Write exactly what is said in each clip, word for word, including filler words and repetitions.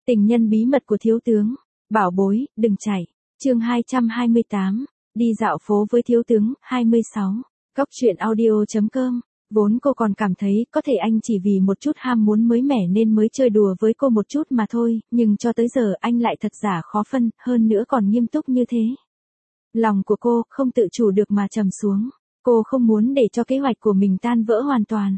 Tình nhân bí mật của thiếu tướng. Bảo bối, đừng chạy. Chương hai trăm hai mươi tám. Đi dạo phố với thiếu tướng. hai mươi sáu. Cóc truyện audio chấm com. Vốn cô còn cảm thấy có thể anh chỉ vì một chút ham muốn mới mẻ nên mới chơi đùa với cô một chút mà thôi, nhưng cho tới giờ anh lại thật giả khó phân, hơn nữa còn nghiêm túc như thế. Lòng của cô không tự chủ được mà trầm xuống. Cô không muốn để cho kế hoạch của mình tan vỡ hoàn toàn.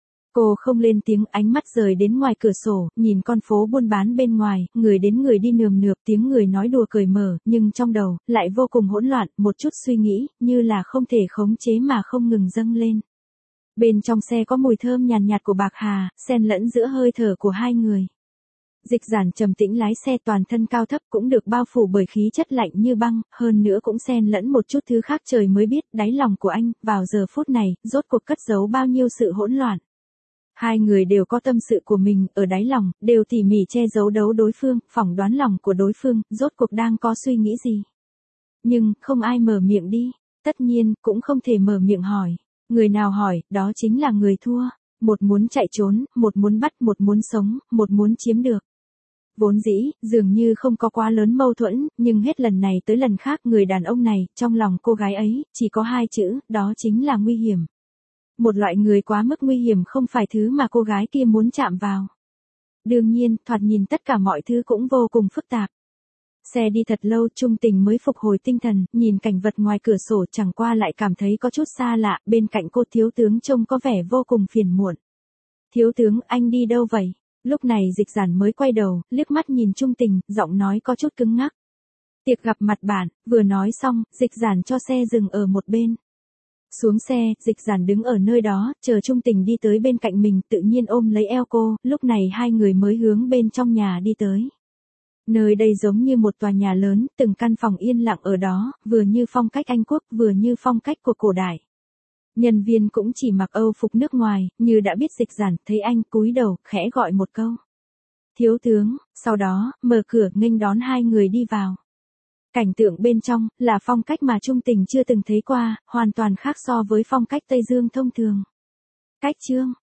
Cô không lên tiếng, ánh mắt rời đến ngoài cửa sổ, nhìn con phố buôn bán bên ngoài, người đến người đi nườm nượp, tiếng người nói đùa cười mở, nhưng trong đầu lại vô cùng hỗn loạn, một chút suy nghĩ như là không thể khống chế mà không ngừng dâng lên. Bên trong xe có mùi thơm nhàn nhạt, nhạt của bạc hà, xen lẫn giữa hơi thở của hai người. Dịch Giản trầm tĩnh lái xe, toàn thân cao thấp cũng được bao phủ bởi khí chất lạnh như băng, hơn nữa cũng xen lẫn một chút thứ khác trời mới biết, đáy lòng của anh, vào giờ phút này, rốt cuộc cất giấu bao nhiêu sự hỗn loạn. Hai người đều có tâm sự của mình, ở đáy lòng, đều tỉ mỉ che giấu đấu đối phương, phỏng đoán lòng của đối phương, rốt cuộc đang có suy nghĩ gì. Nhưng, không ai mở miệng đi, tất nhiên, cũng không thể mở miệng hỏi. Người nào hỏi, đó chính là người thua. Một muốn chạy trốn, một muốn bắt, một muốn sống, một muốn chiếm được. Vốn dĩ, dường như không có quá lớn mâu thuẫn, nhưng hết lần này tới lần khác người đàn ông này, trong lòng cô gái ấy, chỉ có hai chữ, đó chính là nguy hiểm. Một loại người quá mức nguy hiểm không phải thứ mà cô gái kia muốn chạm vào. Đương nhiên, thoạt nhìn tất cả mọi thứ cũng vô cùng phức tạp. Xe đi thật lâu, Trung Tình mới phục hồi tinh thần, nhìn cảnh vật ngoài cửa sổ, chẳng qua lại cảm thấy có chút xa lạ, bên cạnh cô thiếu tướng trông có vẻ vô cùng phiền muộn. Thiếu tướng, anh đi đâu vậy? Lúc này Dịch Giản mới quay đầu, liếc mắt nhìn Trung Tình, giọng nói có chút cứng ngắc. Tiệc gặp mặt bạn, vừa nói xong, Dịch Giản cho xe dừng ở một bên. Xuống xe, Dịch Giản đứng ở nơi đó, chờ Trung Tình đi tới bên cạnh mình, tự nhiên ôm lấy eo cô, lúc này hai người mới hướng bên trong nhà đi tới. Nơi đây giống như một tòa nhà lớn, từng căn phòng yên lặng ở đó, vừa như phong cách Anh Quốc, vừa như phong cách của cổ đại. Nhân viên cũng chỉ mặc Âu phục nước ngoài, như đã biết Dịch Giản, thấy anh cúi đầu, khẽ gọi một câu. Thiếu tướng, sau đó, mở cửa nghênh đón hai người đi vào. Cảnh tượng bên trong, là phong cách mà Trung Tình chưa từng thấy qua, hoàn toàn khác so với phong cách Tây Dương thông thường. Cách chương,